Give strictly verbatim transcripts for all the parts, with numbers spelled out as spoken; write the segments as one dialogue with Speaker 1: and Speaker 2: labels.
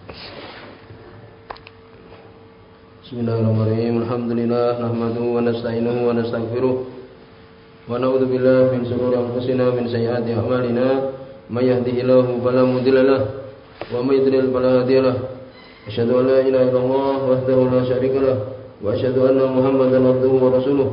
Speaker 1: Bismillahirrahmanirrahim. Alhamdulillah nahmaduhu wa nasta'inuhu wa nastaghfiruh wa na'udzu billahi min shururi anfusina min sayyiati a'malina may yahdihillahu fala mudilla lahu wa may yudlil fala hadiya lahu. Asyhadu an la ilaha illallah wahdahu la syarika lahu wa asyhadu anna Muhammadan abduhu wa rasuluh.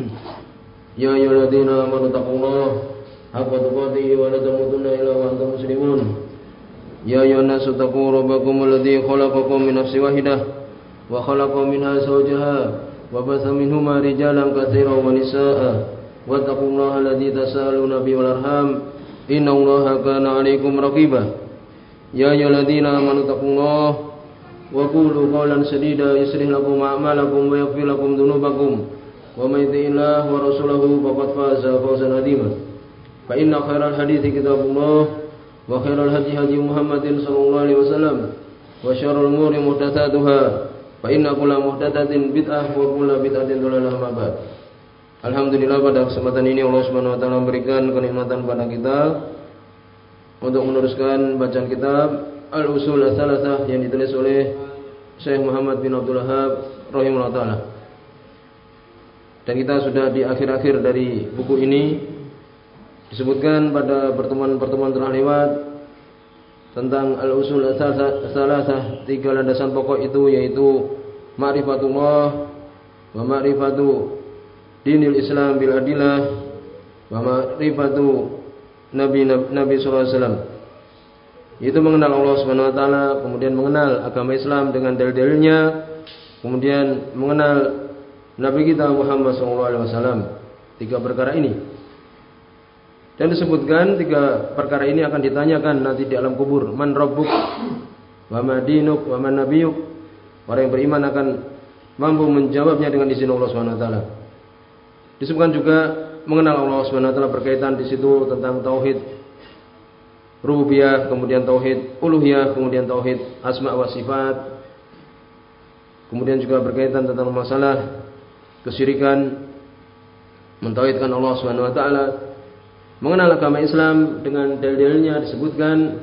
Speaker 1: Ya ayyuhalladzina amanu taqullaha haqqa tuqatih wa la tamutunna illa wa antum muslimun. Ya ayyuhan nasu taqu rabbakum alladzi khalaqakum min nafsin wahidah wa khalaqa minha zawjaha wa batha minhuma rijalan katsiran wa nisaa'a wattaqullaha alladzi tasaaluna bihi wal arham innallaha kana 'alaikum raqiba. Ya ayyuhalladzina amanu taqullaha wa qulu qawlan sadida yuslih lakum a'malakum wa yaghfir lakum dhunubakum wa may yuti'illah wa rasulahu faqad faza fawzan 'azima. Fa inna khairal hadithi kitabullah wa khairal hadi hadi Muhammadin sallallahu alaihi wasallam wa syarrul umuri muhdatsatuha fa inna kulla muhdatsatin bid'ah wa kulla bid'atin dhalalah ma ba'd. Alhamdulillah, pada kesempatan ini Allah Subhanahu wa taala memberikan kenikmatan pada kita untuk meneruskan bacaan kitab Al-Usul Ats-Tsalatsah yang ditulis oleh Syekh Muhammad bin Abdul Wahhab rahimahullah taala. Dan kita sudah di akhir-akhir dari buku ini. Disebutkan pada pertemuan-pertemuan telah lewat tentang al-usul ats-tsalatsah, tiga landasan pokok itu, yaitu ma'rifatullah wa ma'rifatu dinil Islam bil adillah wa ma'rifatu Nabi Nabi sallallahu alaihi wasallam. Itu mengenal Allah Subhanahu wa taala, kemudian mengenal agama Islam dengan dalil-dalilnya, kemudian mengenal Nabi kita Muhammad sallallahu alaihi wasallam. Tiga perkara ini. Dan disebutkan tiga perkara ini akan ditanyakan nanti di alam kubur. Man rabbuk wa ma dinuk wa man nabiyuk. Orang yang beriman akan mampu menjawabnya dengan izin Allah Subhanahu wa taala. Disebutkan juga mengenal Allah Subhanahu wa taala berkaitan di situ tentang tauhid rububiyah, kemudian tauhid uluhiyah, kemudian tauhid asma wa sifat. Kemudian juga berkaitan tentang masalah kesyirikan, mentauhidkan Allah Subhanahu wa taala. Mengenal agama Islam dengan dalil-dalilnya, disebutkan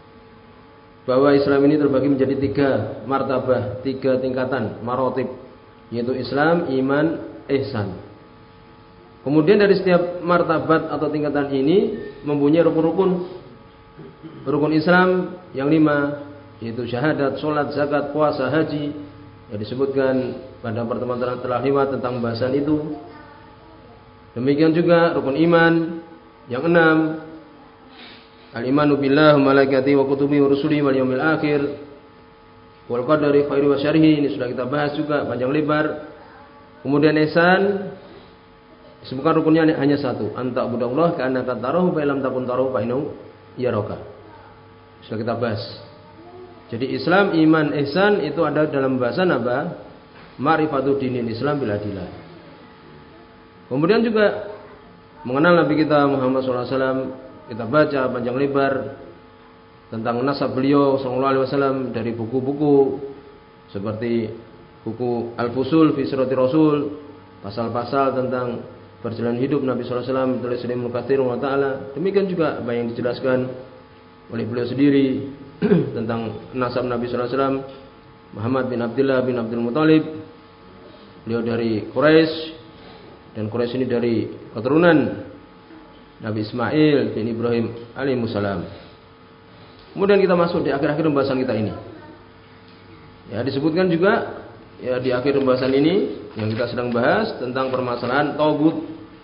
Speaker 1: bahwa Islam ini terbagi menjadi tiga martabah, tiga tingkatan, marotib, yaitu Islam, iman, ihsan. Kemudian dari setiap martabat atau tingkatan ini mempunyai rukun-rukun. Rukun Islam yang lima, yaitu syahadat, sholat, zakat, puasa, haji, yang disebutkan pada pertemuan telah lewat tentang pembahasan itu. Demikian juga rukun iman yang enam, al-imanu billah wa malaikatihi wa kutubihi wa rusulihi wal yaumil akhir wal qadari khairi wa syarrihi. Ini sudah kita bahas juga panjang lebar. Kemudian ihsan, disebutkan rukunnya hanya satu, anta budallah ka annaka tarahu fa lam takun tarahu fa innahu yaraka. Sudah kita bahas. Jadi Islam, iman, ihsan itu ada dalam bahasan apa? Ma'rifatu dinil Islam bil adillah. Kemudian juga mengenal Nabi kita Muhammad shallallahu alaihi wasallam, kita baca panjang lebar tentang nasab beliau shallallahu alaihi wasallam dari buku-buku seperti buku Al-Fusul fi Sirati Rasul, pasal-pasal tentang perjalanan hidup Nabi shallallahu alaihi wasallam ditulis oleh Ibnu Katsir wa taala. Demikian juga apa yang dijelaskan oleh beliau sendiri tentang nasab Nabi shallallahu alaihi wasallam, Muhammad bin Abdullah bin Abdul Muthalib. Beliau dari Quraisy, dan Quraisy ini dari keturunan Nabi Ismail bin Ibrahim alaihissalam. Kemudian kita masuk di akhir-akhir pembahasan kita ini. Ya, disebutkan juga ya di akhir pembahasan ini yang kita sedang bahas tentang permasalahan tauhid.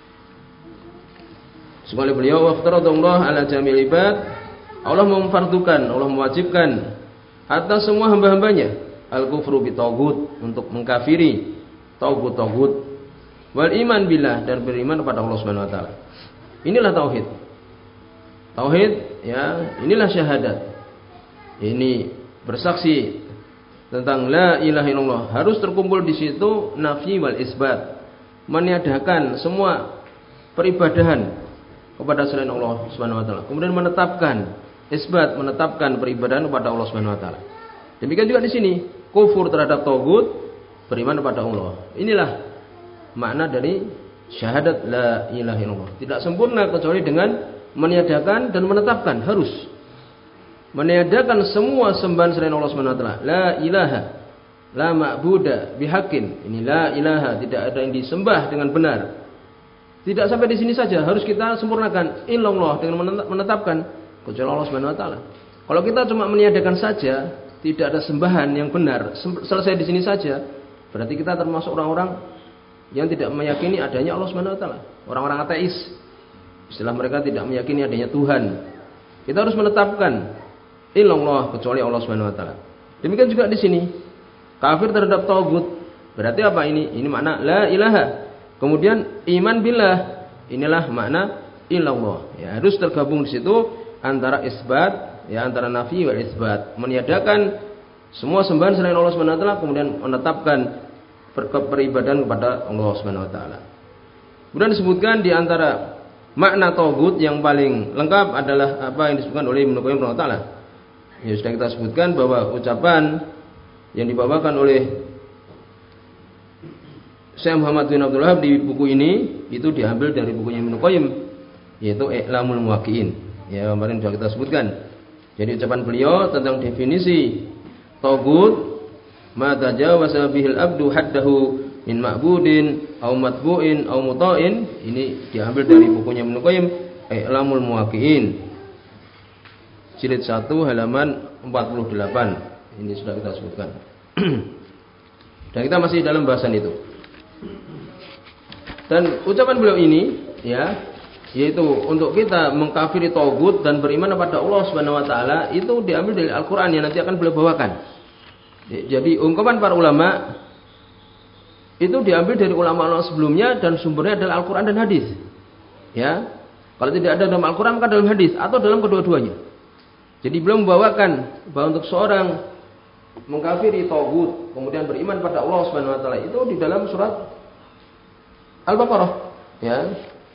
Speaker 1: Sebagaimana beliau waftaradallahu ala jamil ibad, Allah memfardukan, Allah mewajibkan atas semua hamba-hambanya al-kufru bi tauhid, untuk mengkafiri tauhid-tauhid, wal iman billah, dan beriman kepada Allah Subhanahu wa taala. Inilah tauhid. Tauhid ya, inilah syahadat. Ini bersaksi tentang la ilaha illallah. Harus terkumpul di situ nafi wal isbat. Meniadakan semua peribadahan kepada selain Allah Subhanahu wa taala. Kemudian menetapkan isbat, menetapkan peribadahan kepada Allah Subhanahu wa taala. Demikian juga di sini, kufur terhadap tauhid, beriman kepada Allah. Inilah makna dari syahadat la ilaha illallah. Tidak sempurna kecuali dengan meniadakan dan menetapkan, harus. meniadakan semua sembahan selain Allah Subhanahu wa taala. La ilaha la ma'buda bihaqqin. Ini la ilaha, tidak ada yang disembah dengan benar. Tidak sampai di sini saja, harus kita sempurnakan illallah dengan menetapkan kecuali Allah Subhanahu wa taala. Kalau kita cuma meniadakan saja, tidak ada sembahan yang benar, selesai di sini saja, berarti kita termasuk orang-orang yang tidak meyakini adanya Allah Subhanahu wa taala. Orang-orang ateis. Istilah mereka tidak meyakini adanya Tuhan. Kita harus menetapkan illallah kecuali Allah Subhanahu wa taala. Demikian juga di sini. Kafir terhadap tagut. Berarti apa ini? Ini makna la ilaha. Kemudian iman billah, inilah makna illallah. Ya, harus tergabung di situ antara isbat, ya antara nafi wal isbat, meniadakan semua sembahan selain Allah Subhanahu wa taala, kemudian menetapkan peribadahan kepada Allah Subhanahu wa taala. Kemudian disebutkan di antara makna tagut yang paling lengkap adalah apa yang disebutkan oleh Ibnu Qayyim rahimahullah taala. Ya sudah kita sebutkan bahwa ucapan yang dibawakan oleh Syekh Muhammad bin Abdul Wahab di buku ini itu diambil dari bukunya Ibnu Qayyim, yaitu I'lamul Muwaqqi'in. Ya, kemarin sudah kita sebutkan. Jadi ucapan beliau tentang definisi tagut, ma tajawaza bihil abdu haddahu min ma'budin aw matbu'in aw muta'in, ini diambil dari bukunya Ibnu Qayyim I'lamul Muwaqqi'in. Jilid satu halaman empat puluh delapan. Ini sudah kita sebutkan. Dan kita masih dalam bahasan itu. Dan ucapan beliau ini ya, yaitu untuk kita mengkafiri tagut dan beriman kepada Allah Subhanahu wa taala, itu diambil dari Al-Qur'an yang nanti akan beliau bawakan. Jadi ungkapan para ulama itu diambil dari ulama-ulama sebelumnya dan sumbernya adalah Al-Qur'an dan hadis. Ya. Kalau tidak ada dalam Al-Qur'an maka dalam hadis atau dalam kedua-duanya. Jadi beliau membawakan bahwa untuk seorang mengkafiri tagut kemudian beriman pada Allah Subhanahu wa taala itu di dalam surat Al-Baqarah, ya.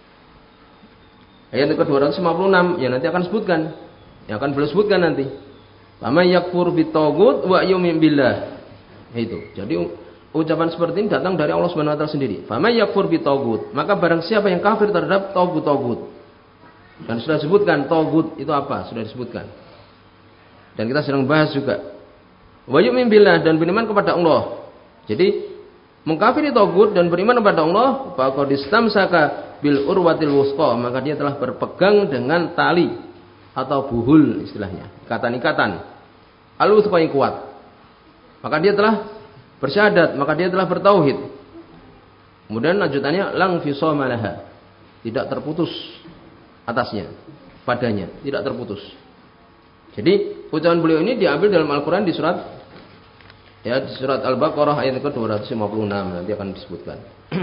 Speaker 1: Ayat ke dua ratus lima puluh enam yang nanti akan sebutkan. Yang akan beliau sebutkan nanti. Faman yakfur bitaghut wa yu'min billah. Itu. Jadi ucapan seperti ini datang dari Allah Subhanahu wa taala sendiri. Faman yakfur bitaghut, maka barang siapa yang kafir terhadap tagut-tagut. Dan sudah disebutkan tagut itu apa? Sudah disebutkan. Dan kita sedang bahas juga. Wa yu'min billah, dan beriman kepada Allah. Jadi mengkafiri tagut dan beriman kepada Allah, faqad istamsaka bil urwatil wusqa, maka dia telah berpegang dengan tali atau buhul istilahnya, ikatan-ikatan al-wusqa yang kuat. Maka dia telah bersyahadat, maka dia telah bertauhid. Kemudian lanjutannya lang fisama laha, tidak terputus atasnya, padanya, tidak terputus. Jadi ucapan beliau ini diambil dalam Al-Qur'an di surat ya di surat Al-Baqarah ayat ke dua ratus lima puluh enam, nanti akan disebutkan.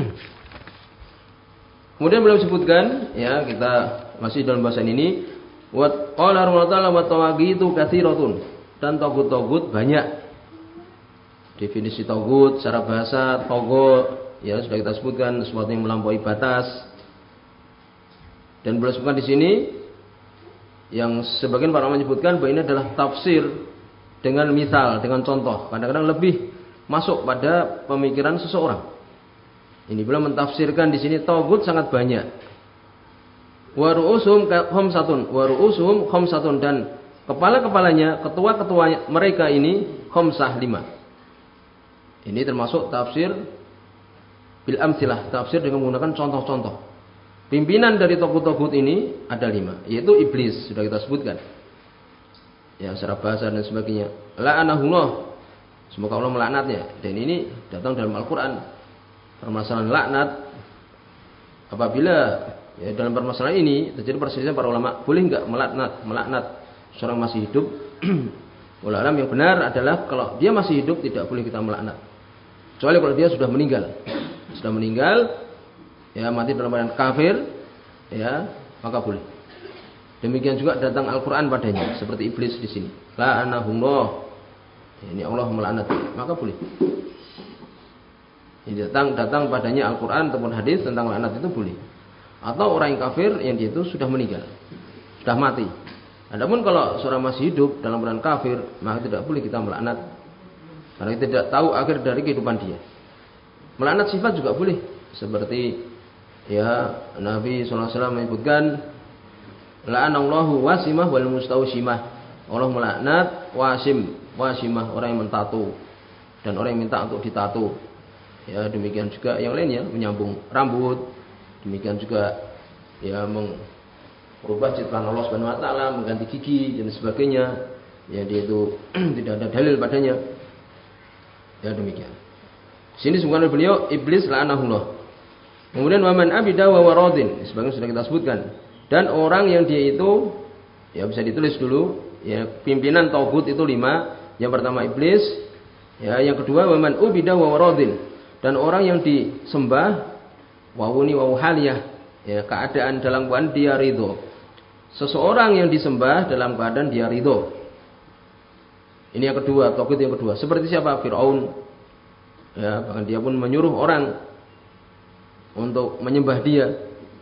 Speaker 1: Kemudian beliau sebutkan, ya kita masih dalam bahasan ini, wa qala ta'ala wa tawagitu katsiratun, dan tagut-tagut banyak. Definisi tagut secara bahasa tagut ya sudah kita sebutkan, sesuatu yang melampaui batas. Dan beliau sebutkan di sini yang sebagian para ulama menyebutkan bahwa ini adalah tafsir dengan misal, dengan contoh. Kadang-kadang lebih masuk pada pemikiran seseorang. Ini belum mentafsirkan di sini tagut sangat banyak. Wa ru'usuhum khamsatun, wa ru'usuhum khamsatun, dan kepala-kepalanya, ketua-ketua mereka ini khamsah, lima. Ini termasuk tafsir bil amsilah, tafsir dengan menggunakan contoh-contoh. Pimpinan dari tagut-tagut ini ada lima, yaitu iblis, sudah kita sebutkan. Ya secara bahasa dan sebagainya. La'anahullah, semoga Allah melaknatnya. Dan ini datang dalam Al-Quran. Permasalahan laknat, apabila ya, dalam permasalahan ini terjadi perselisihan para ulama, boleh enggak melaknat melaknat seorang masih hidup? Ulama yang benar adalah kalau dia masih hidup tidak boleh kita melaknat. Kecuali kalau dia sudah meninggal. Sudah meninggal, ya mati dalam keadaan kafir, ya maka boleh. Demikian juga datang Al-Quran padanya, seperti iblis di sini. La'anahullah, ini Allah melaknat, maka boleh. Ini datang datang padanya Al-Quran ataupun hadis tentang laknat itu boleh. Atau orang yang kafir yang dia itu sudah meninggal, sudah mati. Adapun kalau seorang masih hidup dalam keadaan kafir, maka tidak boleh kita melaknat, karena kita tidak tahu akhir dari kehidupan dia. Melaknat sifat juga boleh, seperti ya Nabi shallallahu alaihi wasallam menyebutkan la'anallahu wasimah wal mustausimah. Allah melaknat wasim, wasimah, orang yang mentato dan orang yang minta untuk ditato. Ya, demikian juga yang lainnya menyambung rambut, demikian juga ya merubah ciptaan Allah Subhanahu wa taala, mengganti gigi dan sebagainya. Ya, dia itu tidak ada dalil padanya. Ya, demikian. Sini disebutkan oleh beliau iblis la'anahullah. Kemudian waman abida wa waradin, sebagaimana sudah kita sebutkan. Dan orang yang dia itu ya bisa ditulis dulu, ya pimpinan tauhid itu lima. Yang pertama iblis, ya yang kedua waman ubida wa waradin. Dan orang yang disembah wawuni wawu haliyah, ya keadaan dalam keadaan dia ridho. Seseorang yang disembah dalam keadaan dia ridho. Ini yang kedua, tauhid yang kedua. Seperti siapa? Fir'aun. Ya, bahkan dia pun menyuruh orang untuk menyembah dia.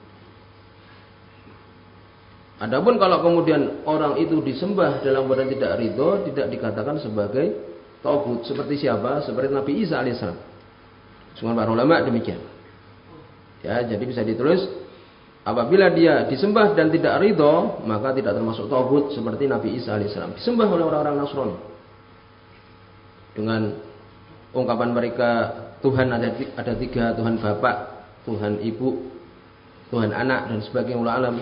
Speaker 1: Adapun kalau kemudian orang itu disembah dalam keadaan tidak ridho, tidak dikatakan sebagai tauhid. Seperti siapa? Seperti Nabi Isa alaihissalam. Semua para ulama demikian. Ya, jadi bisa ditulis apabila dia disembah dan tidak ridho, maka tidak termasuk tauhid seperti Nabi Isa alaihissalam. Disembah oleh orang-orang Nasrani dengan ungkapan mereka Tuhan ada ada tiga, Tuhan Bapak, Tuhan Ibu, Tuhan Anak dan sebagainya ulama alam.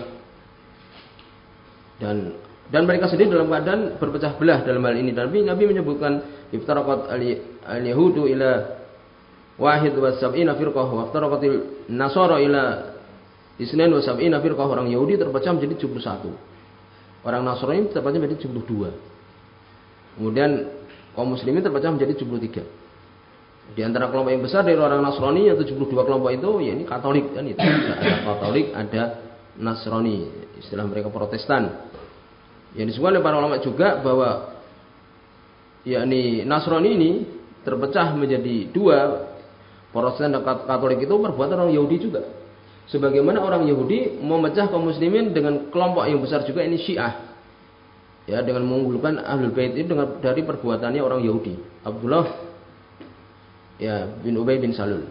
Speaker 1: Dan dan mereka sendiri dalam keadaan berpecah belah dalam hal ini. Nabi Nabi menyebutkan iftaraqat al-yahudu ila wahid wa sab'ina firqah wa iftaraqatil nasara ila isnain wa sab'ina firqah. Orang Yahudi terpecah menjadi tujuh puluh satu. Orang Nasrani terpecah menjadi tujuh puluh dua. Kemudian kaum muslimin terpecah menjadi tujuh puluh tiga. Di antara kelompok yang besar dari orang Nasrani yang tujuh puluh dua kelompok itu ya ini Katolik kan itu. Ada Katolik, ada Nasrani, istilah mereka Protestan. Yang disebut oleh para ulama juga bahwa yakni Nasrani ini terpecah menjadi dua. Protestan dan Katolik itu perbuatan orang Yahudi juga. Sebagaimana orang Yahudi memecah kaum muslimin dengan kelompok yang besar juga ini Syiah. Ya, dengan mengunggulkan Ahlul Bait itu dengan dari perbuatannya orang Yahudi. Abdullah ya bin Ubay bin Salul.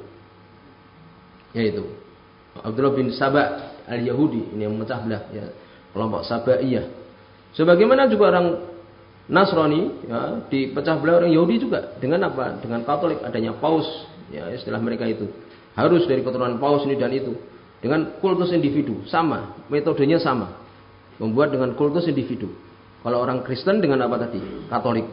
Speaker 1: Yaitu Abdullah bin Saba al-Yahudi ini yang memecah belah ya, kelompok Sabaiyah. Sebagaimana juga orang Nasrani ya, dipecah belah orang Yahudi juga dengan apa? Dengan Katolik, adanya paus. Ya, istilah mereka itu harus dari keturunan paus ini dan itu dengan kultus individu sama, metodenya sama, membuat dengan kultus individu. Kalau orang Kristen dengan apa tadi? Katolik,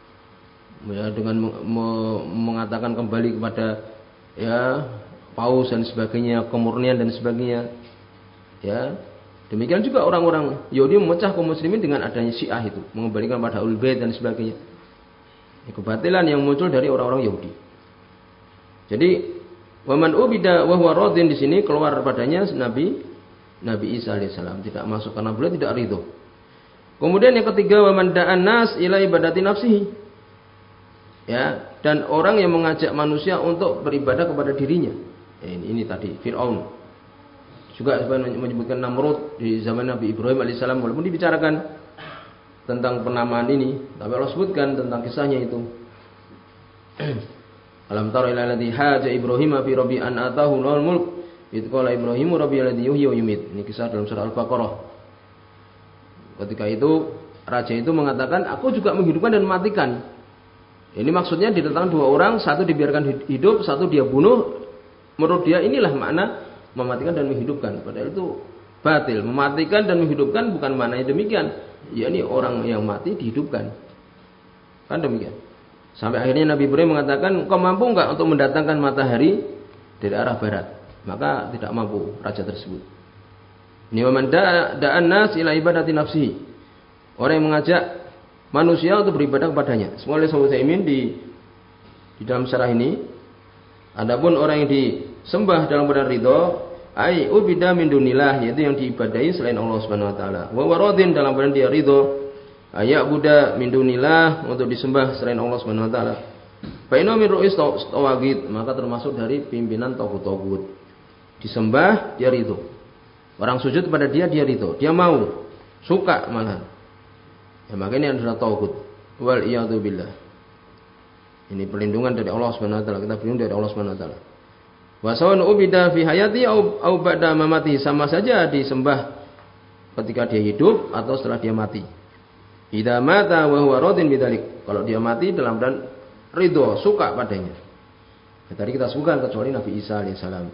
Speaker 1: ya dengan me- mengatakan kembali kepada ya paus dan sebagainya, kemurnian dan sebagainya. Ya, demikian juga orang-orang Yahudi memecah kaum muslimin dengan adanya Syiah itu, mengembalikan pada Ahlul Bait dan sebagainya. Ya, kebatilan yang muncul dari orang-orang Yahudi. Jadi waman ubida wa huwa radin di sini keluar padanya Nabi Nabi Isa alaihissalam, tidak masuk karena beliau tidak ridho. Kemudian yang ketiga waman da'an nas ila ibadati nafsihi. Ya, dan orang yang mengajak manusia untuk beribadah kepada dirinya. Ya, ini, ini tadi Fir'aun. Juga menyebutkan Namrud di zaman Nabi Ibrahim alaihissalam, walaupun dibicarakan tentang penamaan ini, tapi Allah sebutkan tentang kisahnya itu. Alam tara ila alladhi haja Ibrahim fi rabbi an atahu al mulk id qala Ibrahim rabbi alladhi yuhyi wa yumiit. Ini kisah dalam surah Al-Baqarah. Ketika itu raja itu mengatakan, aku juga menghidupkan dan mematikan. Ini maksudnya didatangkan dua orang, satu dibiarkan hidup, satu dia bunuh. Menurut dia inilah makna mematikan dan menghidupkan. Padahal itu batil. Mematikan dan menghidupkan bukan maknanya demikian. Ya, ini orang yang mati dihidupkan. Kan demikian. Sampai akhirnya Nabi Ibrahim mengatakan, kau mampu enggak untuk mendatangkan matahari dari arah barat? Maka tidak mampu raja tersebut. Ini waman da'an nas ila ibadati nafsihi. Orang yang mengajak manusia untuk beribadah kepadanya. Semua oleh Syaikh Utsaimin di di dalam syarah ini. Adapun orang yang disembah dalam keadaan ridho, ai ubida min dunillah, yaitu yang diibadahi selain Allah Subhanahu wa taala. Wa waradin dalam keadaan dia ridho, ayak buddha min dunillah, untuk disembah selain Allah Subhanahu wa taala. Fa inna min ru'is tawagid, maka termasuk dari pimpinan tauhid-tauhid. Disembah dia ridho. Orang sujud kepada dia dia ridho, dia mau, suka malah. Ya, maka ini adalah tauhid. Wal iyadu billah. Ini perlindungan dari Allah Subhanahu wa taala, kita berlindung dari Allah Subhanahu wa taala. Wa sawan ubida fi hayati au au ba'da mamati, sama saja disembah ketika dia hidup atau setelah dia mati. Idza mata wa huwa radin bidzalik. Kalau dia mati dalam keadaan ridho, suka padanya. Ya, tadi kita sebutkan kecuali Nabi Isa alaihissalam.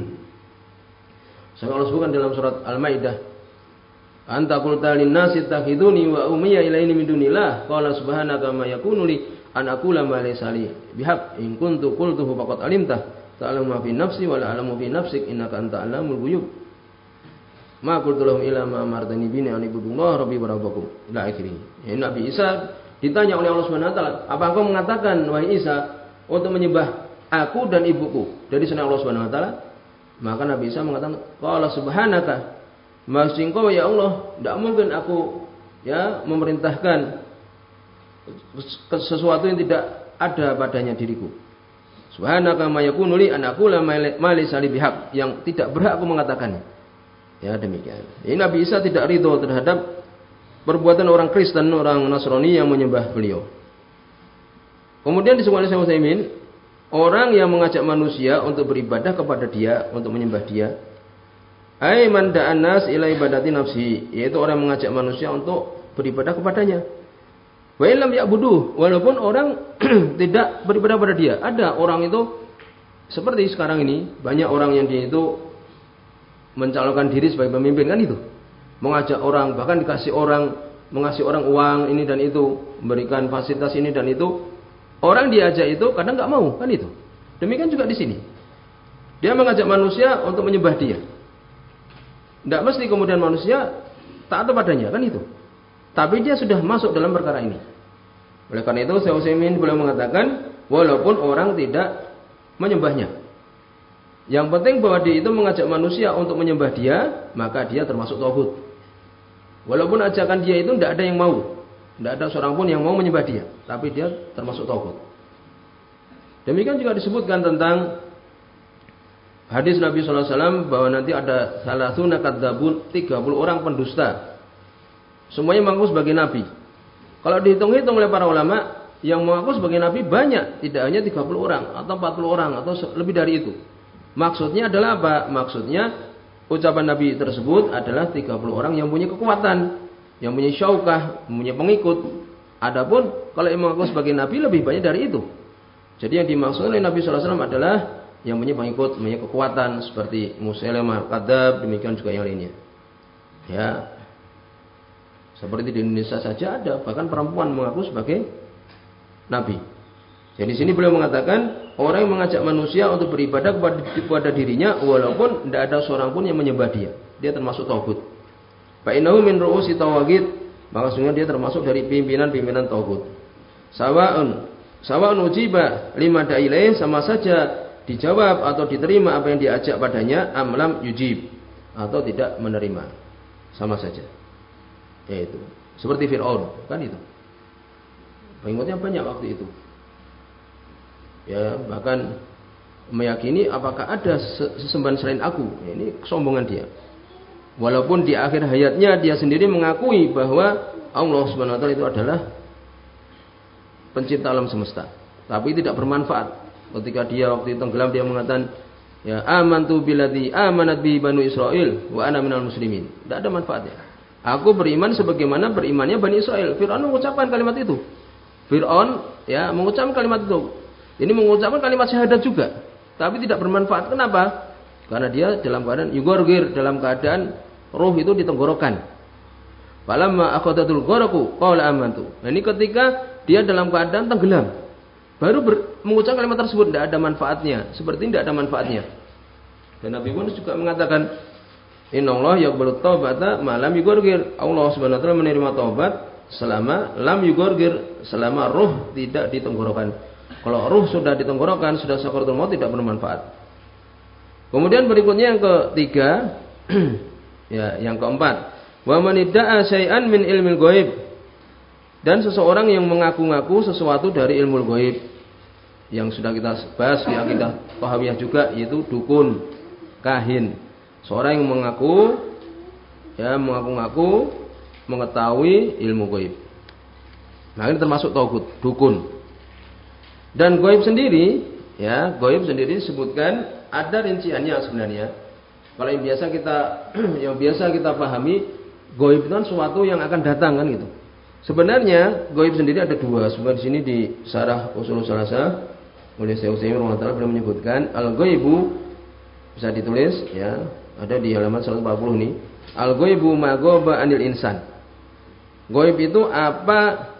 Speaker 1: Saya Allah sebutkan dalam surat Al-Maidah, anta qulta lin-nasi ittakhiduni wa ummiya ilaini min dunillah qala subhanaka ma yakunu li an aqula ma laysa li bihaq in kuntu qultuhu faqad alimtah ta'lamu ma fi nafsi wa la a'lamu fi nafsik innaka anta 'allamul ghuyub. Ma qultu lahum illa ma amartani bihi an ibudullah rabbi wa rabbakum ila akhirih. Ya, Nabi Isa ditanya oleh Allah Subhanahu wa taala, "Apa engkau mengatakan wahai Isa untuk menyembah aku dan ibuku?" Dari sana Allah Subhanahu wa taala, maka Nabi Isa mengatakan, "Qala subhanaka, maksud engkau ya Allah, tidak mungkin aku ya memerintahkan sesuatu yang tidak ada padanya diriku. Subhanaka ma yakunu li an aqula ma laysa li bihaq, yang tidak berhak aku mengatakannya." Ya, demikian. Ini Nabi Isa tidak ridho terhadap perbuatan orang Kristen, orang Nasrani yang menyembah beliau. Kemudian disebut oleh Syekh Utsaimin, orang yang mengajak manusia untuk beribadah kepada dia, untuk menyembah dia, ai man da'an nas ila ibadati nafsi, yaitu orang yang mengajak manusia untuk beribadah kepadanya. Wa illam ya'buduh, walaupun orang tidak beribadah kepada dia. Ada orang itu seperti sekarang ini, banyak orang yang dia itu mencalonkan diri sebagai pemimpin, kan itu. Mengajak orang, bahkan dikasih orang, mengasih orang uang ini dan itu, memberikan fasilitas ini dan itu. Orang diajak itu kadang nggak mau, kan itu. Demikian juga di sini. Dia mengajak manusia untuk menyembah dia. Tidak mesti kemudian manusia taat padanya, kan itu. Tapi dia sudah masuk dalam perkara ini. Oleh karena itu Syekh Utsaimin beliau mengatakan, walaupun orang tidak menyembahnya, yang penting bahwa dia itu mengajak manusia untuk menyembah dia, maka dia termasuk tauhid. Walaupun ajakan dia itu tidak ada yang mau, tidak ada seorang pun yang mau menyembah dia, tapi dia termasuk tauhid. Demikian juga disebutkan tentang hadis Nabi sallallahu alaihi wasallam bahwa nanti ada salasuna kadzabun, tiga puluh orang pendusta. Semuanya mengaku sebagai nabi. Kalau dihitung-hitung oleh para ulama, yang mengaku sebagai nabi banyak, tidak hanya tiga puluh orang atau empat puluh orang atau lebih dari itu. Maksudnya adalah apa? Maksudnya ucapan Nabi tersebut adalah tiga puluh orang yang punya kekuatan, yang punya syaukah, punya pengikut. Adapun kalau yang mengaku sebagai Nabi lebih banyak dari itu. Jadi yang dimaksud oleh Nabi sallallahu alaihi wasallam adalah yang punya pengikut, punya kekuatan seperti Musailamah Kadzdzab, demikian juga yang lainnya. Ya, seperti di Indonesia saja ada bahkan perempuan mengaku sebagai Nabi. Jadi di sini beliau mengatakan orang yang mengajak manusia untuk beribadah kepada, kepada dirinya walaupun tidak ada seorang pun yang menyembah dia, dia termasuk tauhid. Fa innahu min ru'usi tawaghid, maka sungguh dia termasuk dari pimpinan-pimpinan tauhid. Sawa'un sawa'un ujiba lima da'ilaih, sama saja dijawab atau diterima apa yang diajak padanya, amlam yujib, atau tidak menerima, sama saja. Yaitu seperti Fir'aun, kan itu. Pengikutnya banyak waktu itu. Ya, bahkan meyakini apakah ada sesembahan selain aku. Ya, ini kesombongan dia. Walaupun di akhir hayatnya dia sendiri mengakui bahwa Allah Subhanahu wa taala itu adalah pencipta alam semesta, tapi tidak bermanfaat. Ketika dia waktu itu tenggelam, dia mengatakan, ya amantu billadzi amanat bi banu Israil wa ana minal muslimin. Tidak ada manfaatnya. Aku beriman sebagaimana berimannya Bani Israel. Fir'aun mengucapkan kalimat itu. Fir'aun ya mengucapkan kalimat itu. Ini mengucapkan kalimat syahadat juga, tapi tidak bermanfaat. Kenapa? Karena dia dalam keadaan yugorgir, dalam keadaan roh itu di tenggorokan. Falamma akhadatul gharaku qala amantu. Nah, ini ketika dia dalam keadaan tenggelam, baru ber, mengucapkan kalimat tersebut, tidak ada manfaatnya. Seperti ini tidak ada manfaatnya. Dan Nabi Muhammad juga mengatakan, innallaha yaqbalu taubata ma lam yugorgir. Allah Subhanahu wa taala menerima taubat selama lam yugorgir, selama roh tidak di tenggorokan. Kalau ruh sudah di tenggorokan, sudah sakaratul maut, tidak bermanfaat. Kemudian berikutnya yang ketiga, ya, yang keempat, wa man idda'a syai'an min ilmil ghaib. Dan seseorang yang mengaku-ngaku sesuatu dari ilmu ghaib, yang sudah kita bahas di akidah Tahawiyah juga, yaitu dukun, kahin. Seorang yang mengaku ya mengaku-ngaku mengetahui ilmu ghaib. Nah, ini termasuk tauhid, dukun. Dan ghaib sendiri, ya, ghaib sendiri disebutkan ada rinciannya sebenarnya. Kalau yang biasa kita yang biasa kita pahami, ghaib itu kan sesuatu yang akan datang, kan gitu. Sebenarnya gaib sendiri ada dua. Sebenarnya di sini di Syarah Ushul Salasah oleh Syekh Utsaimin rahimahullah beliau menyebutkan al-ghaibu bisa ditulis ya, ada di halaman seratus empat puluh nih. Al-ghaibu ma ghaba anil insan. Gaib itu apa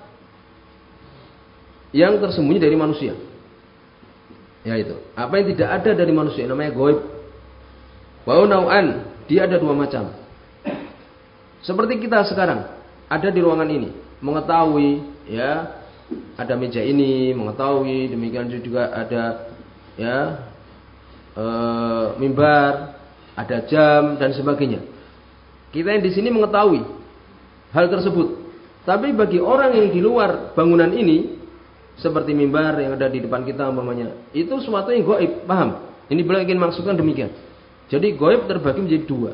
Speaker 1: yang tersembunyi dari manusia. Ya itu. Apa yang tidak ada dari manusia namanya gaib. Wa nau'an, dia ada dua macam. Seperti kita sekarang ada di ruangan ini, mengetahui ya ada meja ini, mengetahui demikian juga ada ya e, mimbar, ada jam dan sebagainya. Kita yang di sini mengetahui hal tersebut. Tapi bagi orang yang di luar bangunan ini, seperti mimbar yang ada di depan kita umpamanya, itu sesuatu yang gaib, paham? Ini beliau ingin maksudkan demikian. Jadi gaib terbagi menjadi dua.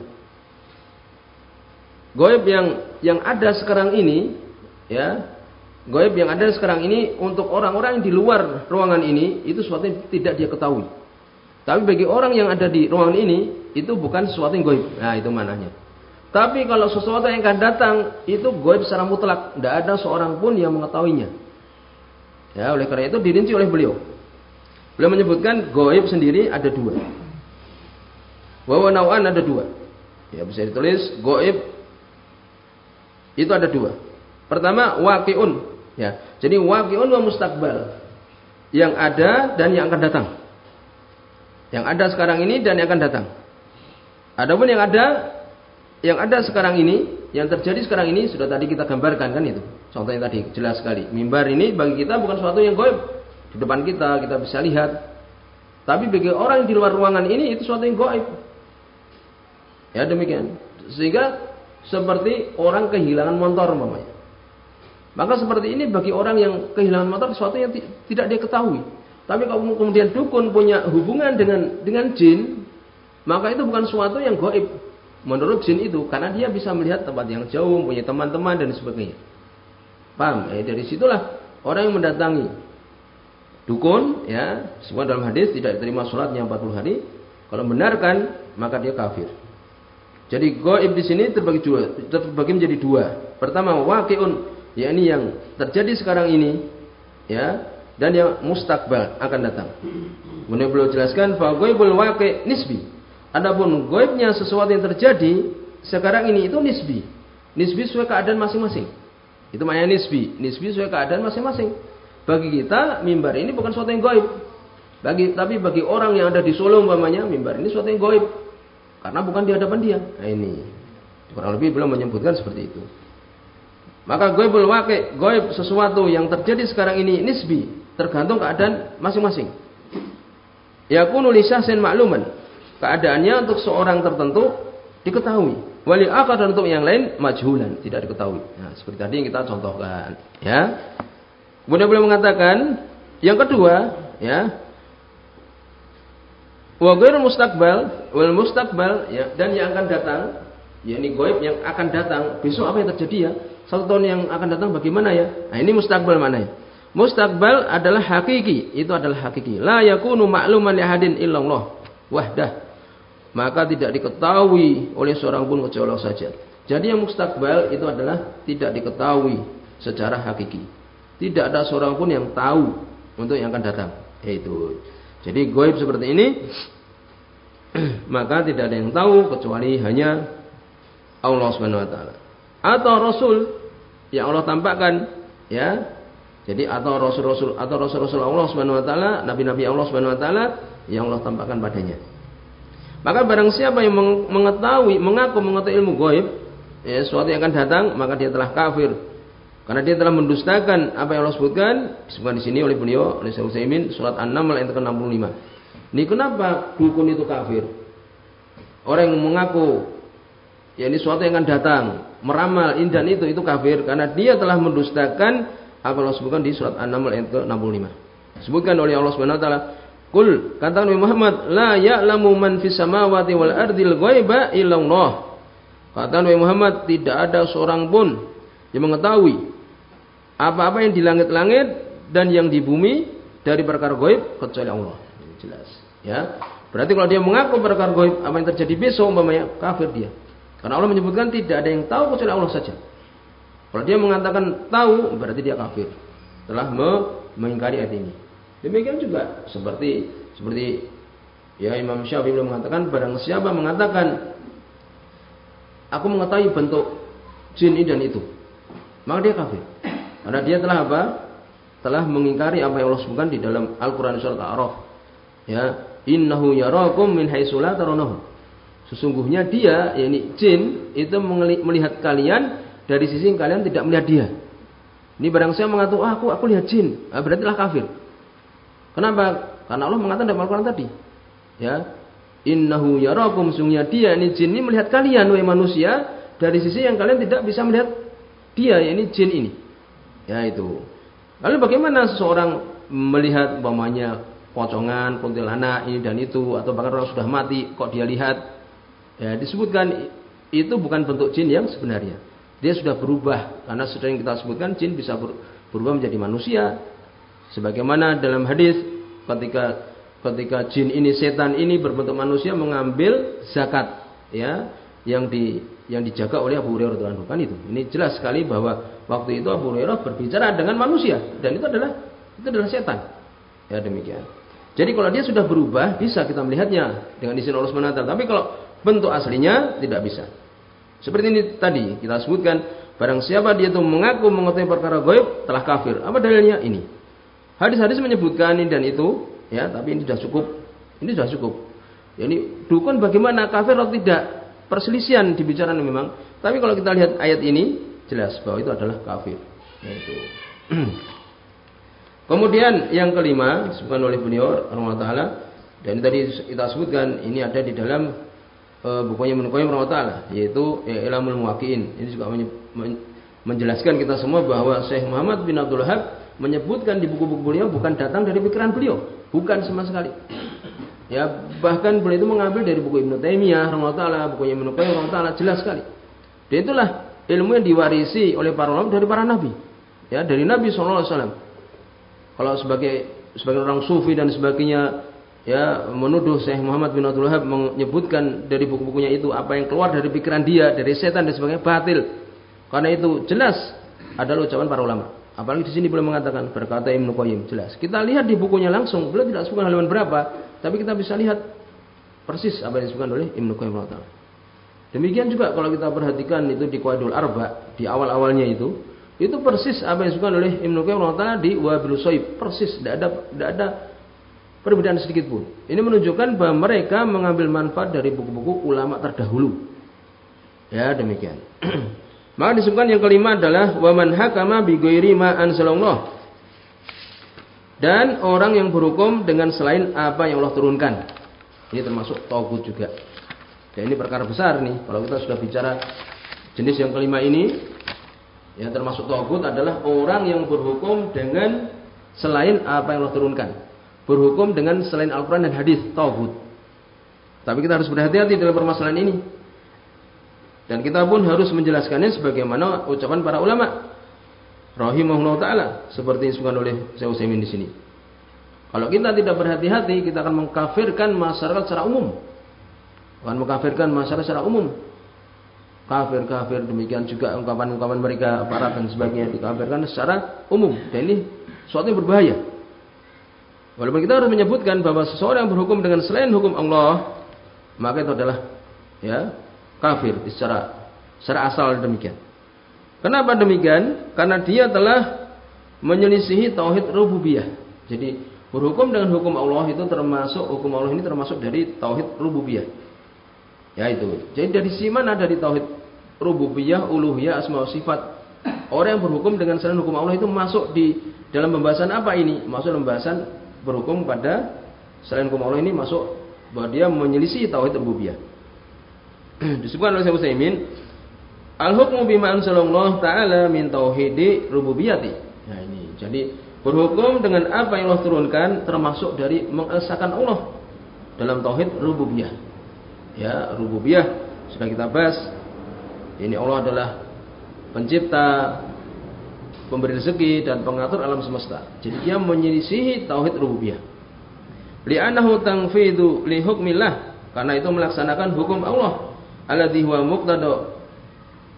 Speaker 1: Gaib yang yang ada sekarang ini, ya, gaib yang ada sekarang ini untuk orang-orang yang di luar ruangan ini itu sesuatu yang tidak dia ketahui. Tapi bagi orang yang ada di ruangan ini itu bukan sesuatu yang gaib. Nah, itu mananya. Tapi kalau sesuatu yang akan datang itu gaib secara mutlak, tidak ada seorang pun yang mengetahuinya. Ya, oleh karena itu dirinci oleh beliau. Beliau menyebutkan gaib sendiri ada dua. Wa nau'an ada dua. Ya, bisa ditulis gaib itu ada dua. Pertama waqi'un. Ya, jadi waqi'un wa mustaqbal. Yang ada dan yang akan datang. Yang ada sekarang ini dan yang akan datang. Adapun yang ada yang ada sekarang ini, yang terjadi sekarang ini sudah tadi kita gambarkan kan itu. Contohnya tadi jelas sekali. Mimbar ini bagi kita bukan sesuatu yang gaib. Di depan kita kita bisa lihat. Tapi bagi orang yang di luar ruangan ini itu sesuatu yang gaib. Ya demikian. Sehingga seperti orang kehilangan motor umpamanya. Maka seperti ini bagi orang yang kehilangan motor sesuatu yang t- tidak dia ketahui. Tapi kalau kemudian dukun punya hubungan dengan dengan jin, maka itu bukan sesuatu yang gaib menurut jin itu, karena dia bisa melihat tempat yang jauh, punya teman-teman dan sebagainya. Paham? Eh, dari situlah orang yang mendatangi dukun, ya, semua dalam hadis tidak diterima sholatnya empat puluh hari. Kalau benarkan, maka dia kafir. Jadi gaib di sini terbagi dua, terbagi menjadi dua. Pertama waqi'un, yakni yang terjadi sekarang ini, ya, dan yang mustakbal akan datang. Kemudian beliau jelaskan fa ghaibul waqi' nisbi. Adapun gaibnya sesuatu yang terjadi sekarang ini itu nisbi. Nisbi sesuai keadaan masing-masing. Itu maknanya nisbi. Nisbi sesuai keadaan masing-masing. Bagi kita mimbar ini bukan sesuatu yang gaib. Bagi tapi bagi orang yang ada di Solo umpamanya mimbar ini sesuatu yang gaib. Karena bukan di hadapan dia. Nah ini. Kurang lebih belum menyebutkan seperti itu. Maka gaibul waqi', gaib sesuatu yang terjadi sekarang ini nisbi, tergantung keadaan masing-masing. Yakunu li syahsin ma'luman. Keadaannya untuk seorang tertentu diketahui. Wali akhar dan untuk yang lain majhulan, tidak diketahui. Nah, seperti tadi yang kita contohkan, ya. Kemudian beliau mengatakan yang kedua, ya. Wa ghairul mustaqbal wal mustaqbal, ya, dan yang akan datang, yakni gaib yang akan datang, besok apa yang terjadi ya? Satu tahun yang akan datang bagaimana ya? Nah, ini mustaqbal mananya? Mustaqbal adalah hakiki, itu adalah hakiki. La yakunu ma'luman li ahadin illallah wahdah. Maka tidak diketahui oleh seorang pun kecuali Allah saja. Jadi yang mustaqbal itu adalah tidak diketahui secara hakiki. Tidak ada seorang pun yang tahu untuk yang akan datang. Yaitu. Jadi gaib seperti ini maka tidak ada yang tahu kecuali hanya Allah Subhanahu wa taala. Atau Rasul yang Allah tampakkan, ya. Jadi atau Rasul-Rasul atau Rasul-Rasul Allah Subhanahu wa taala, nabi-nabi Allah Subhanahu wa taala yang Allah tampakkan padanya. Maka barang siapa yang mengetahui, mengaku mengetahui ilmu gaib, ya, sesuatu yang akan datang, maka dia telah kafir. Karena dia telah mendustakan apa yang Allah sebutkan, disebutkan di sini oleh beliau, oleh Syekh Utsaimin, surat An-Naml ayat ke enam puluh lima. Ini kenapa dukun itu kafir? Orang yang mengaku, ya ini sesuatu yang akan datang, meramal ini dan itu, itu kafir. Karena dia telah mendustakan apa yang Allah sebutkan di surat An-Naml ayat ke enam puluh lima. Disebutkan oleh Allah Subhanahu wa taala, Qul, kata Nabi Muhammad, la ya'lamu man fis samawati wal ardil ghaiba illallah. Kata Nabi Muhammad, tidak ada seorang pun yang mengetahui apa-apa yang di langit-langit dan yang di bumi dari perkara gaib kecuali Allah. Jelas, ya. Berarti kalau dia mengaku perkara gaib apa yang terjadi besok umpamanya, kafir dia. Karena Allah menyebutkan tidak ada yang tahu kecuali Allah saja. Kalau dia mengatakan tahu, berarti dia kafir. Telah mengingkari ayat ini. Demikian juga seperti seperti ya Imam Syafi'i mengatakan, barang siapa mengatakan aku mengetahui bentuk jin ini dan itu, maka dia kafir. Karena dia telah apa? Telah mengingkari apa yang Allah sebutkan di dalam Al-Qur'an surat Al-A'raf. Ya, innahu yarakum min haitsu la tarawnahu. Sesungguhnya dia, yakni jin, itu melihat kalian dari sisi yang kalian tidak melihat dia. Ini barang siapa mengatakan, oh, aku aku lihat jin, nah, berarti lah kafir. Kenapa? Karena Allah mengatakan dalam Al-Qur'an tadi, ya, innahu yarakum, sungguhnya dia, ini jin ini melihat kalian wahai manusia dari sisi yang kalian tidak bisa melihat dia, yakni jin ini. Ya itu. Lalu bagaimana seseorang melihat umpamanya pocongan, kuntilanak ini dan itu, atau bahkan orang sudah mati kok dia lihat? Ya, disebutkan itu bukan bentuk jin yang sebenarnya. Dia sudah berubah, karena sering kita sebutkan jin bisa berubah menjadi manusia. Sebagaimana dalam hadis ketika ketika jin ini, setan ini berbentuk manusia mengambil zakat, ya, yang di yang dijaga oleh Abu Hurairah radhiyallahu anhu, kan itu. Ini jelas sekali bahwa waktu itu Abu Hurairah berbicara dengan manusia dan itu adalah itu adalah setan. Ya demikian. Jadi kalau dia sudah berubah bisa kita melihatnya dengan izin Allah Subhanahu wa taala. Tapi kalau bentuk aslinya tidak bisa. Seperti ini tadi kita sebutkan, barang siapa dia itu mengaku mengetahui perkara gaib telah kafir. Apa dalilnya? Ini. Hadis-hadis menyebutkan ini dan itu, ya, tapi ini sudah cukup. Ini sudah cukup. Ya, ini dukun bagaimana kafir atau tidak? Perselisihan dibicarakan memang. Tapi kalau kita lihat ayat ini jelas bahwa itu adalah kafir. Yaitu. Kemudian yang kelima disebutkan oleh beliau rahimahullah taala, dan tadi kita sebutkan ini ada di dalam uh, bukunya Ibnu Qayyim rahimahullah taala, yaitu Ilamul Muwaqqi'in. Ini juga menjelaskan kita semua bahwa Syekh Muhammad bin Abdul Wahhab menyebutkan di buku-buku beliau bukan datang dari pikiran beliau, bukan sama sekali. Ya, bahkan beliau itu mengambil dari buku Ibnu Taimiyah rahimahullah taala, bukunya Ibnu Qayyim rahimahullah taala, jelas sekali. Dan itulah ilmu yang diwarisi oleh para ulama dari para nabi. Ya, dari Nabi sallallahu alaihi wasallam. Kalau sebagai sebagai orang sufi dan sebagainya, ya, menuduh Syekh Muhammad bin Abdul Wahhab menyebutkan dari buku-bukunya itu apa yang keluar dari pikiran dia, dari setan dan sebagainya, batil. Karena itu jelas adalah ucapan para ulama. Apalagi di sini beliau mengatakan, berkata Ibnu Qayyim, jelas. Kita lihat di bukunya langsung, beliau tidak sebutkan halaman berapa, tapi kita bisa lihat persis apa yang disebutkan oleh Ibnu Qayyim. Demikian juga kalau kita perhatikan itu di Qawaidul Arba, di awal-awalnya itu, itu persis apa yang disebutkan oleh Ibnu Qayyim di Wabilus Shaib, persis, tidak ada tidak ada perbedaan sedikit pun. Ini menunjukkan bahwa mereka mengambil manfaat dari buku-buku ulama terdahulu. Ya, demikian. Maka disebutkan yang kelima adalah waman hakama bi ghairi ma anzalallah. Dan orang yang berhukum dengan selain apa yang Allah turunkan. Ini termasuk taghut juga. Dan ini perkara besar nih. Kalau kita sudah bicara jenis yang kelima ini, ya, termasuk taghut adalah orang yang berhukum dengan selain apa yang Allah turunkan. Berhukum dengan selain Al-Quran dan hadis, taghut. Tapi kita harus berhati-hati dalam permasalahan ini. Dan kita pun harus menjelaskannya sebagaimana ucapan para ulama rahimahullah taala, seperti disebutkan oleh Syekh Utsaimin di sini. Kalau kita tidak berhati-hati, kita akan mengkafirkan masyarakat secara umum. Akan mengkafirkan masyarakat secara umum. Kafir-kafir, demikian juga ungkapan-ungkapan mereka aparat dan sebagainya dikafirkan secara umum. Dan ini suatu yang berbahaya. Walaupun kita harus menyebutkan bahwa seseorang yang berhukum dengan selain hukum Allah, maka itu adalah, ya, kafir secara secara asal demikian. Kenapa demikian? Karena dia telah menyelisihi tauhid rububiyah. Jadi berhukum dengan hukum Allah itu termasuk, hukum Allah ini termasuk dari tauhid rububiyah. Ya itu. Jadi dari sisi mana? Dari tauhid rububiyah, uluhiyah, asma wa sifat. Orang yang berhukum dengan selain hukum Allah itu masuk di dalam pembahasan apa ini? Masuk dalam pembahasan berhukum pada selain hukum Allah ini, masuk bahwa dia menyelisih tauhid rububiyah. Disebutkan oleh Syekh Utsaimin, al-hukmu bima anzalallahu ta'ala min tauhidi rububiyyati. Nah ini, jadi berhukum dengan apa yang Allah turunkan termasuk dari mengesahkan Allah dalam tauhid rububiyah. Ya, rububiyah sudah kita bahas. Ini Allah adalah pencipta, pemberi rezeki dan pengatur alam semesta. Jadi dia menyelisihi tauhid rububiyah. Li'annahu tanfidu li hukmillah, karena itu melaksanakan hukum Allah alladzi huwa muqtada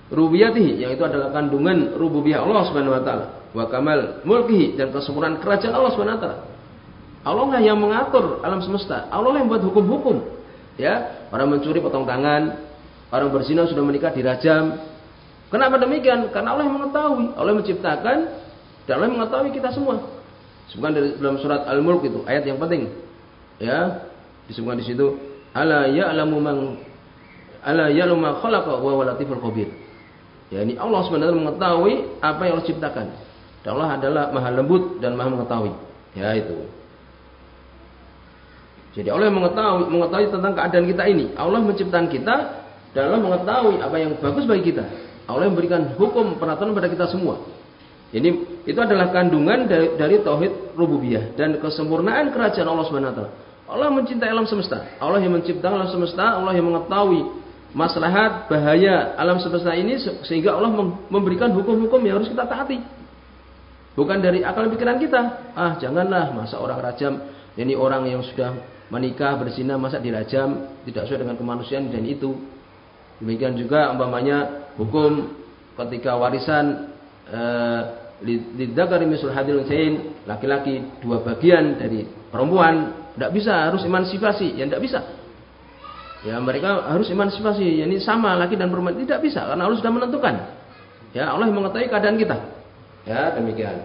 Speaker 1: rububiyatihi, yang itu adalah kandungan rububiyah Allah Subhanahu wa taala, wa kamal mulkihi, dan kesempurnaan kerajaan Allah Subhanahu wa taala. Allah lah yang mengatur alam semesta, Allah lah yang buat hukum-hukum. Ya, orang mencuri potong tangan, orang berzina sudah menikah dirajam. Kenapa demikian? Karena Allah yang mengetahui, Allah yang menciptakan, dan Allah yang mengetahui kita semua. Disebutkan dari dalam surat Al-Mulk itu, ayat yang penting. Ya, disebutkan di situ, ala ya'lamu man ala ya'lamu ma khalaqa wa huwa latiful khabir. Ya, ini Allah sebenarnya mengetahui apa yang Allah ciptakan. Dan Allah adalah Maha lembut dan Maha mengetahui. Ya, itu. Jadi Allah yang mengetahui mengetahui tentang keadaan kita ini. Allah menciptakan kita dan Allah mengetahui apa yang bagus bagi kita. Allah yang memberikan hukum peraturan pada kita semua. Ini itu adalah kandungan dari, dari tauhid rububiyah dan kesempurnaan kerajaan Allah Subhanahu wa taala. Allah mencintai alam semesta. Allah yang menciptakan alam semesta, Allah yang mengetahui maslahat bahaya alam semesta ini sehingga Allah memberikan hukum-hukum yang harus kita taati. Bukan dari akal pikiran kita. Ah, janganlah, masa orang rajam, ini orang yang sudah menikah berzina masa dirajam, tidak sesuai dengan kemanusiaan dan itu. Demikian juga umpamanya hukum ketika warisan lidzakari mislu hadil unsayain, laki-laki dua bagian dari perempuan, tidak bisa, harus emansipasi, ya tidak bisa. Ya, mereka harus emansipasi, ini sama laki dan perempuan, tidak bisa karena Allah sudah menentukan. Ya, Allah yang mengetahui keadaan kita. Ya, demikian.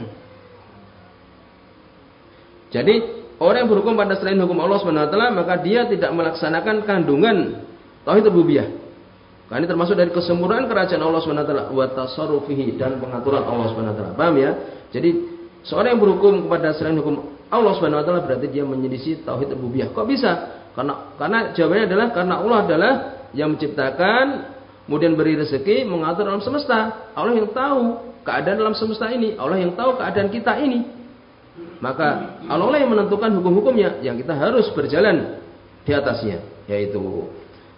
Speaker 1: Jadi, orang yang berhukum pada selain hukum Allah Subhanahu wa taala, maka dia tidak melaksanakan kandungan tauhid rububiyah. Karena ini termasuk dari kesempurnaan kerajaan Allah Subhanahu wa taala wa tasarrufihi, dan pengaturan Allah Subhanahu wa taala. Paham ya? Jadi, seorang yang berhukum kepada selain hukum Allah Subhanahu wa taala berarti dia menyelisih tauhid rububiyah. Kok bisa? Karena karena jawabannya adalah karena Allah adalah yang menciptakan, kemudian beri rezeki, mengatur alam semesta. Allah yang tahu keadaan alam semesta ini, Allah yang tahu keadaan kita ini. Maka Allah yang menentukan hukum-hukumnya yang kita harus berjalan di atasnya, yaitu.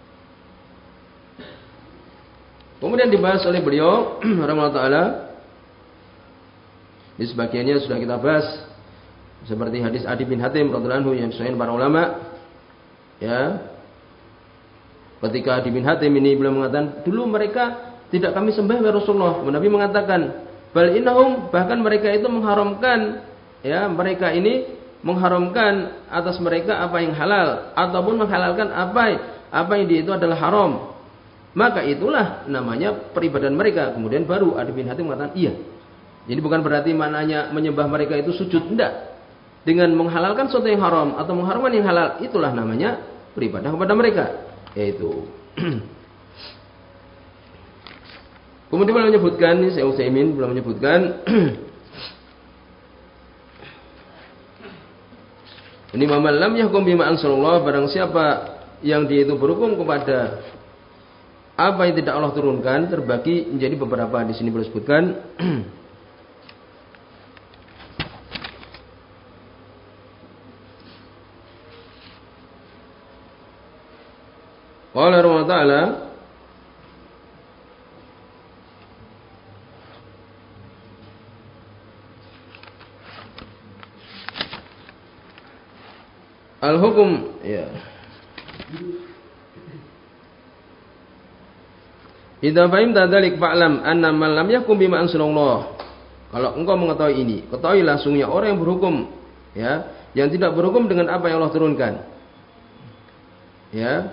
Speaker 1: Kemudian dibahas oleh beliau rahimahullah taala. Di sebagiannya sudah kita bahas, seperti hadis Adi bin Hatim radhiyallahu anhu yang disahihkan para ulama. Ya. Ketika Adi bin Hatim ini beliau mengatakan, dulu mereka tidak kami sembah ya Rasulullah. Nabi mengatakan, bal innahum, bahkan mereka itu mengharamkan, ya, mereka ini mengharamkan atas mereka apa yang halal ataupun menghalalkan apa apa yang dia itu adalah haram. Maka itulah namanya peribadahan mereka. Kemudian baru Adi bin Hatim mengatakan iya. Jadi bukan berarti maknanya menyembah mereka itu sujud, tidak. Dengan menghalalkan sesuatu yang haram atau mengharamkan yang halal, itulah namanya beribadah kepada mereka. Yaitu. Kemudian beliau menyebutkan, ini Syekh Utsaimin beliau menyebutkan ini man lam yahkum bima anzalallah, barang siapa yang dia itu berhukum kepada apa yang tidak Allah turunkan, terbagi menjadi beberapa. Di sini beliau sebutkan qala Allah Ta'ala al-hukum, ya. Idza fahimta dzalik fa'lam anna man lam yakum bima anzalallah. Kalau engkau mengetahui ini, ketahuilah sungguhnya orang yang berhukum, ya, yang tidak berhukum dengan apa yang Allah turunkan. Ya.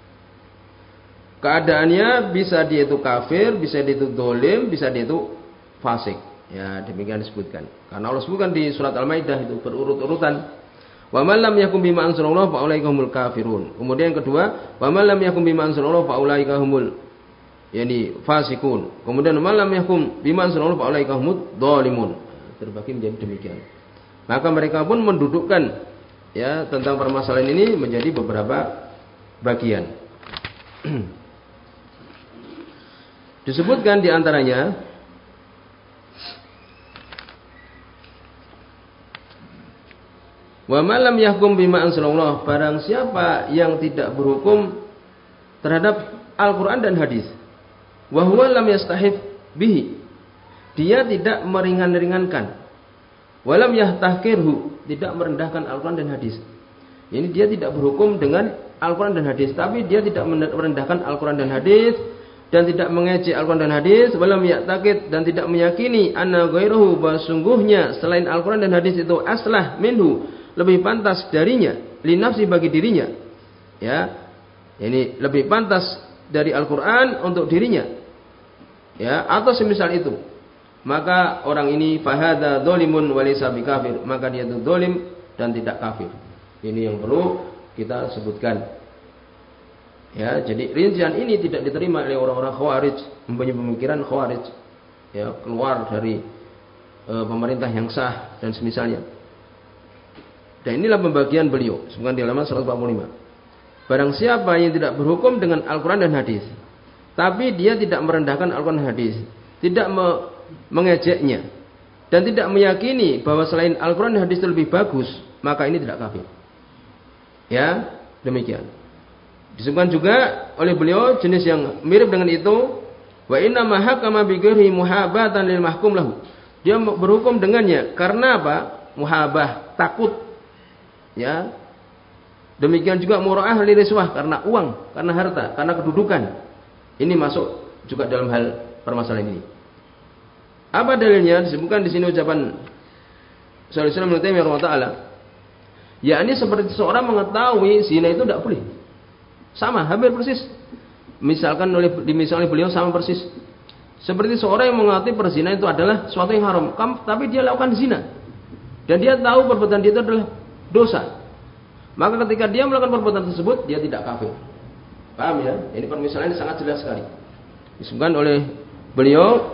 Speaker 1: Keadaannya bisa dia itu kafir, bisa dia itu dolim, bisa dia itu fasik. Ya, demikian disebutkan. Karena Allah sebutkan di surat Al-Maidah itu berurut-urutan. Wa man lam yakum bima anzalallah fa ulaika humul kafirun. Kemudian yang kedua, wa man lam yakum bima anzalallah fa ulaika humul yani fasikun. Kemudian wa man lam yakum bima anzalallah fa ulaika humud dzalimun. Terbagi menjadi demikian. Maka mereka pun mendudukkan, ya, tentang permasalahan ini menjadi beberapa bagian. Disebutkan di antaranya wa man lam yahkum bima anzalallah, barang siapa yang tidak berhukum terhadap Al-Qur'an dan hadis, wa huwa lam yastahif bihi, dia tidak meringan-ringankan, wa lam yahtahkirhu, tidak merendahkan Al-Qur'an dan hadis. Ini dia tidak berhukum dengan Al-Qur'an dan hadis, tapi dia tidak merendahkan Al-Qur'an dan hadis, dan tidak mengejek Al-Quran dan hadis, walam ya'taqid dan tidak meyakini anna ghairahu bahwa sungguhnya selain Al-Quran dan hadis itu aslah minhu lebih pantas darinya, li nafsi bagi dirinya, ya, ini lebih pantas dari Al-Quran untuk dirinya, ya, atau semisal itu, maka orang ini fahadha dzalimun wa laysa bikafir, maka dia itu zalim dan tidak kafir. Ini yang perlu kita sebutkan. Ya, jadi rincian ini tidak diterima oleh orang-orang Khawarij, mempunyai pemikiran Khawarij, ya, keluar dari e, pemerintah yang sah dan semisalnya. Dan inilah pembagian beliau, sebutkan di halaman seratus empat puluh lima. Barang siapa yang tidak berhukum dengan Al-Quran dan hadis, tapi dia tidak merendahkan Al-Quran dan hadis, tidak me mengejeknya, dan tidak meyakini bahwa selain Al-Quran dan hadis itu lebih bagus, maka ini tidak kafir. Ya, demikian. Disebutkan juga oleh beliau jenis yang mirip dengan itu, wa inna ma hakama bi ghairi muhabatan lil mahkum lahu. Dia berhukum dengannya karena apa? Muhabah, takut. Ya. Demikian juga mura'ah li riswah, karena uang, karena harta, karena kedudukan. Ini masuk juga dalam hal permasalahan ini. Apa dalilnya? Disebutkan di sini ucapan Syaikhul Islam Ibnu Taimiyah rahimahullah taala. Yakni seperti seorang mengetahui zina itu tidak boleh. Sama, hampir persis. Misalkan oleh dimisalkan beliau sama persis. Seperti seorang yang mengatakan perzinahan itu adalah suatu yang haram, tapi dia lakukan zina. Dan dia tahu perbuatan dia itu adalah dosa. Maka ketika dia melakukan perbuatan tersebut, dia tidak kafir. Paham ya? Ini permisalan ini sangat jelas sekali. Disebutkan oleh beliau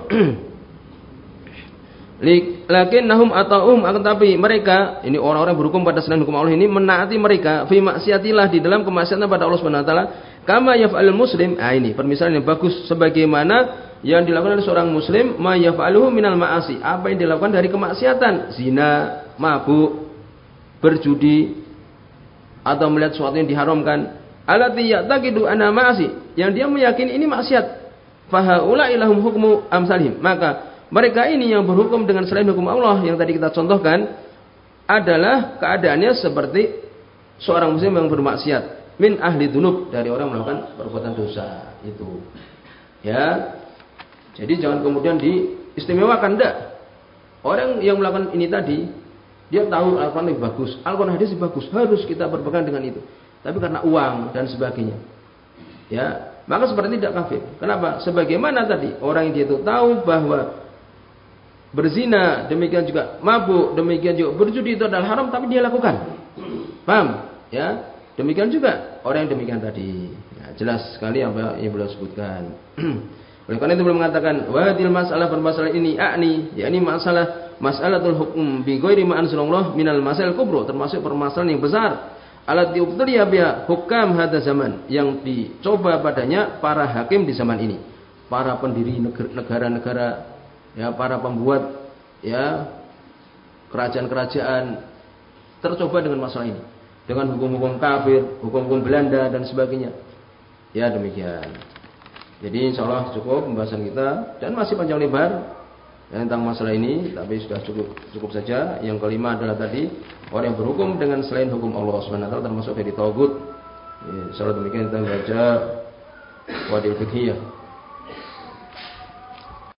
Speaker 1: lakin nahum ata'um, akan tapi mereka, ini orang-orang berhukum pada selain hukum Allah ini, menaati mereka fi maksiatillah, di dalam kemaksiatan pada Allah Subhanahu wa taala, kama yaf'alul muslim. Ah, ini permisalan yang bagus, sebagaimana yang dilakukan oleh seorang muslim, ma yaf'aluhu minal ma'asi, apa yang dilakukan dari kemaksiatan, zina, mabuk, berjudi, atau melihat sesuatu yang diharamkan, allati ya'taqidu anna ma'asi, yang dia meyakini ini maksiat, fa haula ilahum hukmu amsalihim, maka mereka ini yang berhukum dengan selain hukum Allah yang tadi kita contohkan adalah keadaannya seperti seorang muslim yang bermaksiat, min ahli dzunub, dari orang melakukan perbuatan dosa itu. Ya. Jadi jangan kemudian diistimewakan, enggak. Orang yang melakukan ini tadi, dia tahu Al-Qur'an lebih bagus, Al-Qur'an hadis lebih bagus, harus kita berpegang dengan itu. Tapi karena uang dan sebagainya, ya, maka seperti tidak kafir. Kenapa? Sebagaimana tadi orang yang dia itu tahu bahwa berzina, demikian juga mabuk, demikian juga berjudi itu adalah haram, tapi dia lakukan. Paham? Ya. Demikian juga orang yang demikian tadi. Ya, jelas sekali apa yang beliau sebutkan. Oleh karena itu beliau mengatakan, wadil masalah permasalahan ini akni, yakni masalah masalatul hukum bi ghairi ma anzalallah minal masail kubra, termasuk permasalahan yang besar. Alat diubtiliya biha hukam hadza zaman, yang dicoba padanya para hakim di zaman ini, para pendiri negara-negara, ya, para pembuat, ya, kerajaan-kerajaan tercoba dengan masalah ini, dengan hukum-hukum kafir, hukum-hukum Belanda dan sebagainya. Ya, demikian. Jadi insya Allah cukup pembahasan kita, dan masih panjang lebar ya, tentang masalah ini, tapi sudah cukup cukup saja. Yang kelima adalah tadi orang yang berhukum dengan selain hukum Allah Subhanahu wa taala termasuk dari tagut. Ya, insya Allah demikian kita baca Wadil Fiqhiyah.